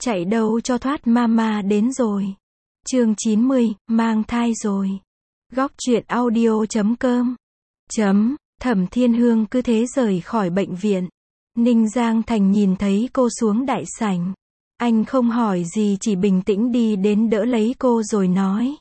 Chạy đâu cho thoát, mama đến rồi. Chương 90, mang thai rồi. Góc truyện audio.com. Thẩm Thiên Hương cứ thế rời khỏi bệnh viện. Ninh Giang Thành nhìn thấy cô xuống đại sảnh. Anh không hỏi gì, chỉ bình tĩnh đi đến đỡ lấy cô rồi nói.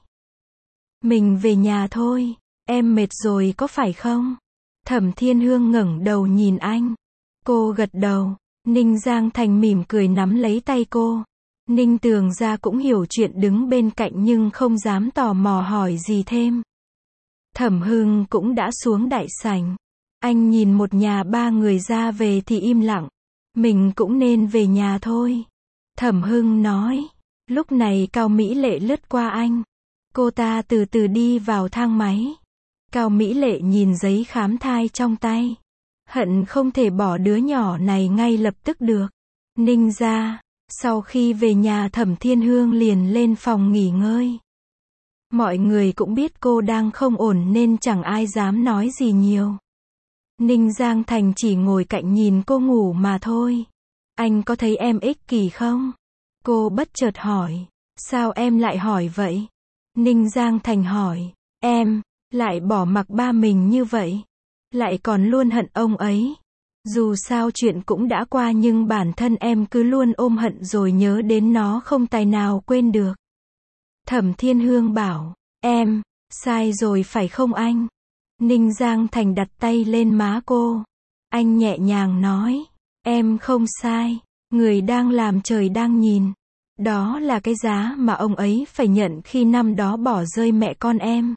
Mình về nhà thôi, em mệt rồi có phải không? Thẩm Thiên Hương ngẩng đầu nhìn anh. Cô gật đầu. Ninh Giang Thành mỉm cười nắm lấy tay cô. Ninh Tường Gia cũng hiểu chuyện, đứng bên cạnh nhưng không dám tò mò hỏi gì thêm. Thẩm Hưng cũng đã xuống đại sảnh. Anh nhìn một nhà ba người ra về thì im lặng. Mình cũng nên về nhà thôi. Thẩm Hưng nói. Lúc này Cao Mỹ Lệ lướt qua anh. Cô ta từ từ đi vào thang máy. Cao Mỹ Lệ nhìn giấy khám thai trong tay. Hận không thể bỏ đứa nhỏ này ngay lập tức được. Ninh gia. Sau khi về nhà, Thẩm Thiên Hương liền lên phòng nghỉ ngơi. Mọi người cũng biết cô đang không ổn nên chẳng ai dám nói gì nhiều. Ninh Giang Thành chỉ ngồi cạnh nhìn cô ngủ mà thôi. Anh có thấy em ích kỷ không? Cô bất chợt hỏi. Sao em lại hỏi vậy? Ninh Giang Thành hỏi. Em lại bỏ mặc ba mình như vậy, lại còn luôn hận ông ấy. Dù sao chuyện cũng đã qua nhưng bản thân em cứ luôn ôm hận rồi nhớ đến nó không tài nào quên được. Thẩm Thiên Hương bảo. Em sai rồi phải không anh? Ninh Giang Thành đặt tay lên má cô. Anh nhẹ nhàng nói. Em không sai. Người đang làm trời đang nhìn. Đó là cái giá mà ông ấy phải nhận khi năm đó bỏ rơi mẹ con em.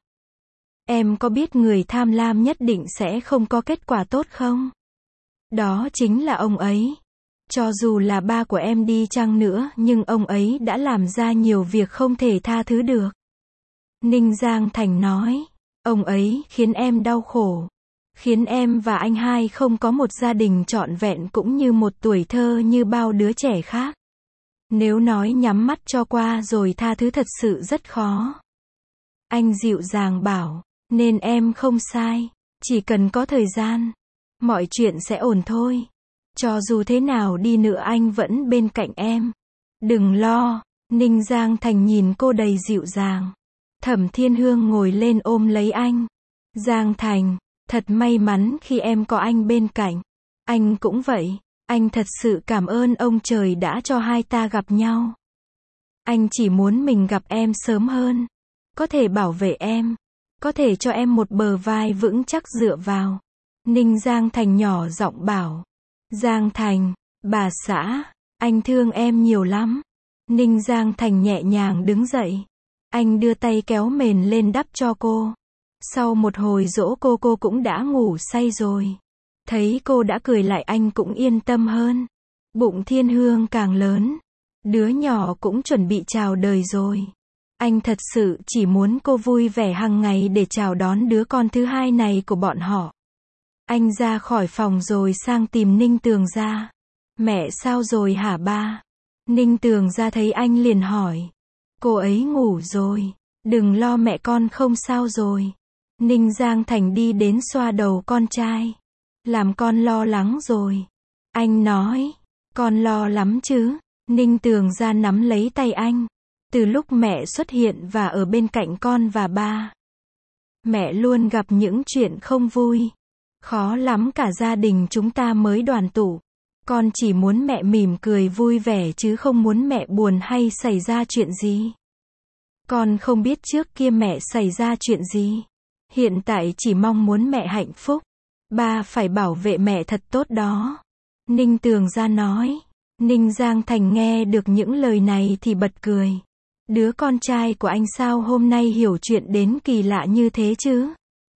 Em có biết người tham lam nhất định sẽ không có kết quả tốt không? Đó chính là ông ấy. Cho dù là ba của em đi chăng nữa nhưng ông ấy đã làm ra nhiều việc không thể tha thứ được. Ninh Giang Thành nói. Ông ấy khiến em đau khổ. Khiến em và anh hai không có một gia đình trọn vẹn cũng như một tuổi thơ như bao đứa trẻ khác. Nếu nói nhắm mắt cho qua rồi tha thứ thật sự rất khó. Anh dịu dàng bảo. Nên em không sai. Chỉ cần có thời gian, mọi chuyện sẽ ổn thôi. Cho dù thế nào đi nữa anh vẫn bên cạnh em. Đừng lo. Ninh Giang Thành nhìn cô đầy dịu dàng. Thẩm Thiên Hương ngồi lên ôm lấy anh. Giang Thành, thật may mắn khi em có anh bên cạnh. Anh cũng vậy. Anh thật sự cảm ơn ông trời đã cho hai ta gặp nhau. Anh chỉ muốn mình gặp em sớm hơn. Có thể bảo vệ em. Có thể cho em một bờ vai vững chắc dựa vào. Ninh Giang Thành nhỏ giọng bảo. Giang Thành, bà xã, anh thương em nhiều lắm. Ninh Giang Thành nhẹ nhàng đứng dậy. Anh đưa tay kéo mền lên đắp cho cô. Sau một hồi dỗ cô cũng đã ngủ say rồi. Thấy cô đã cười lại anh cũng yên tâm hơn. Bụng Thiên Hương càng lớn. Đứa nhỏ cũng chuẩn bị chào đời rồi. Anh thật sự chỉ muốn cô vui vẻ hàng ngày để chào đón đứa con thứ hai này của bọn họ. Anh ra khỏi phòng rồi sang tìm Ninh Tường Gia. Mẹ sao rồi hả ba? Ninh Tường Gia thấy anh liền hỏi. Cô ấy ngủ rồi. Đừng lo, mẹ con không sao rồi. Ninh Giang Thành đi đến xoa đầu con trai. Làm con lo lắng rồi. Anh nói. Con lo lắm chứ? Ninh Tường Gia nắm lấy tay anh. Từ lúc mẹ xuất hiện và ở bên cạnh con và ba, mẹ luôn gặp những chuyện không vui. Khó lắm cả gia đình chúng ta mới đoàn tụ. Con chỉ muốn mẹ mỉm cười vui vẻ chứ không muốn mẹ buồn hay xảy ra chuyện gì. Con không biết trước kia mẹ xảy ra chuyện gì. Hiện tại chỉ mong muốn mẹ hạnh phúc. Ba phải bảo vệ mẹ thật tốt đó. Ninh Tường Gia nói. Ninh Giang Thành nghe được những lời này thì bật cười. Đứa con trai của anh sao hôm nay hiểu chuyện đến kỳ lạ như thế chứ?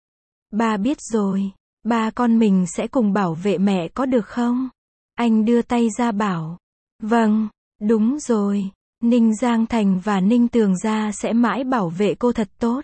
Ba biết rồi. Ba con mình sẽ cùng bảo vệ mẹ có được không? Anh đưa tay ra bảo. Vâng, đúng rồi. Ninh Giang Thành và Ninh Tường Gia sẽ mãi bảo vệ cô thật tốt.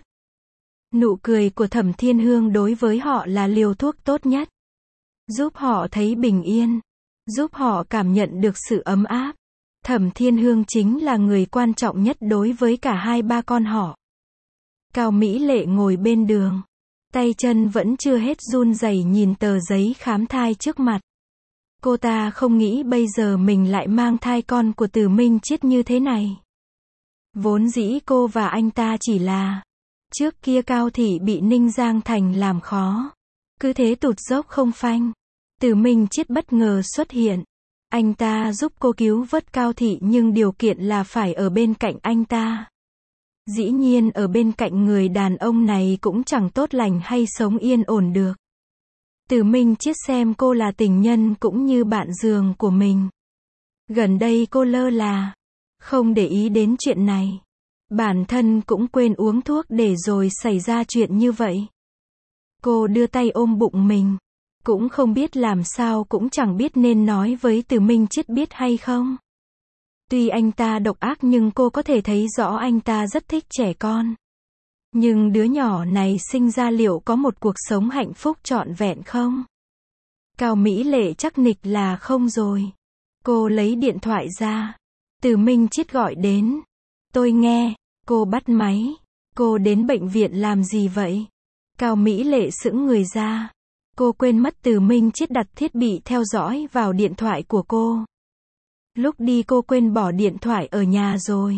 Nụ cười của Thẩm Thiên Hương đối với họ là liều thuốc tốt nhất. Giúp họ thấy bình yên. Giúp họ cảm nhận được sự ấm áp. Thẩm Thiên Hương chính là người quan trọng nhất đối với cả hai ba con họ. Cao Mỹ Lệ ngồi bên đường. Tay chân vẫn chưa hết run rẩy nhìn tờ giấy khám thai trước mặt. Cô ta không nghĩ bây giờ mình lại mang thai con của Từ Minh Chiết như thế này. Vốn dĩ cô và anh ta chỉ là, trước kia Cao Thị bị Ninh Giang Thành làm khó, cứ thế tụt dốc không phanh. Từ Minh Chiết bất ngờ xuất hiện. Anh ta giúp cô cứu vớt Cao Thị nhưng điều kiện là phải ở bên cạnh anh ta. Dĩ nhiên ở bên cạnh người đàn ông này cũng chẳng tốt lành hay sống yên ổn được. Từ Minh Chiết xem cô là tình nhân cũng như bạn giường của mình. Gần đây cô lơ là, không để ý đến chuyện này. Bản thân cũng quên uống thuốc để rồi xảy ra chuyện như vậy. Cô đưa tay ôm bụng mình. Cũng không biết làm sao, cũng chẳng biết nên nói với Từ Minh Chiết biết hay không. Tuy anh ta độc ác nhưng cô có thể thấy rõ anh ta rất thích trẻ con. Nhưng đứa nhỏ này sinh ra liệu có một cuộc sống hạnh phúc trọn vẹn không? Cao Mỹ Lệ chắc nịch là không rồi. Cô lấy điện thoại ra. Từ Minh Chiết gọi đến. Tôi nghe. Cô bắt máy. Cô đến bệnh viện làm gì vậy? Cao Mỹ Lệ sững người ra. Cô quên mất Từ Minh Chiết đặt thiết bị theo dõi vào điện thoại của cô. Lúc đi cô quên bỏ điện thoại ở nhà rồi.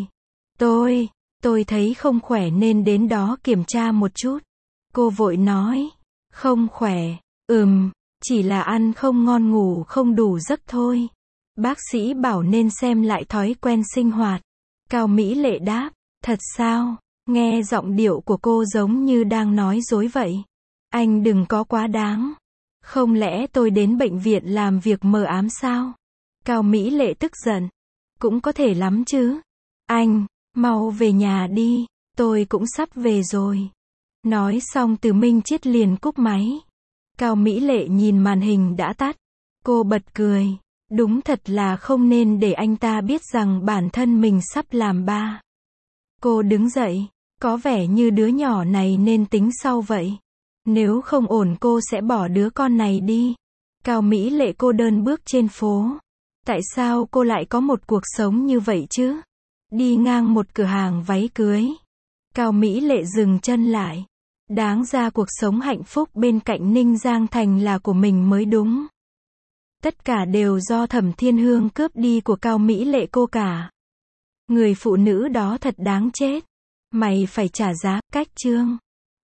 Tôi thấy không khỏe nên đến đó kiểm tra một chút. Cô vội nói. Không khỏe. Chỉ là ăn không ngon ngủ không đủ giấc thôi. Bác sĩ bảo nên xem lại thói quen sinh hoạt. Cao Mỹ Lệ đáp. Thật sao? Nghe giọng điệu của cô giống như đang nói dối vậy. Anh đừng có quá đáng. Không lẽ tôi đến bệnh viện làm việc mờ ám sao? Cao Mỹ Lệ tức giận. Cũng có thể lắm chứ. Anh, mau về nhà đi. Tôi cũng sắp về rồi. Nói xong Từ Minh Chiết liền cúp máy. Cao Mỹ Lệ nhìn màn hình đã tắt. Cô bật cười. Đúng thật là không nên để anh ta biết rằng bản thân mình sắp làm ba. Cô đứng dậy. Có vẻ như đứa nhỏ này nên tính sau vậy. Nếu không ổn cô sẽ bỏ đứa con này đi. Cao Mỹ Lệ cô đơn bước trên phố. Tại sao cô lại có một cuộc sống như vậy chứ? Đi ngang một cửa hàng váy cưới. Cao Mỹ Lệ dừng chân lại. Đáng ra cuộc sống hạnh phúc bên cạnh Ninh Giang Thành là của mình mới đúng. Tất cả đều do Thẩm Thiên Hương cướp đi của Cao Mỹ Lệ cô cả. Người phụ nữ đó thật đáng chết. Mày phải trả giá. Cách chương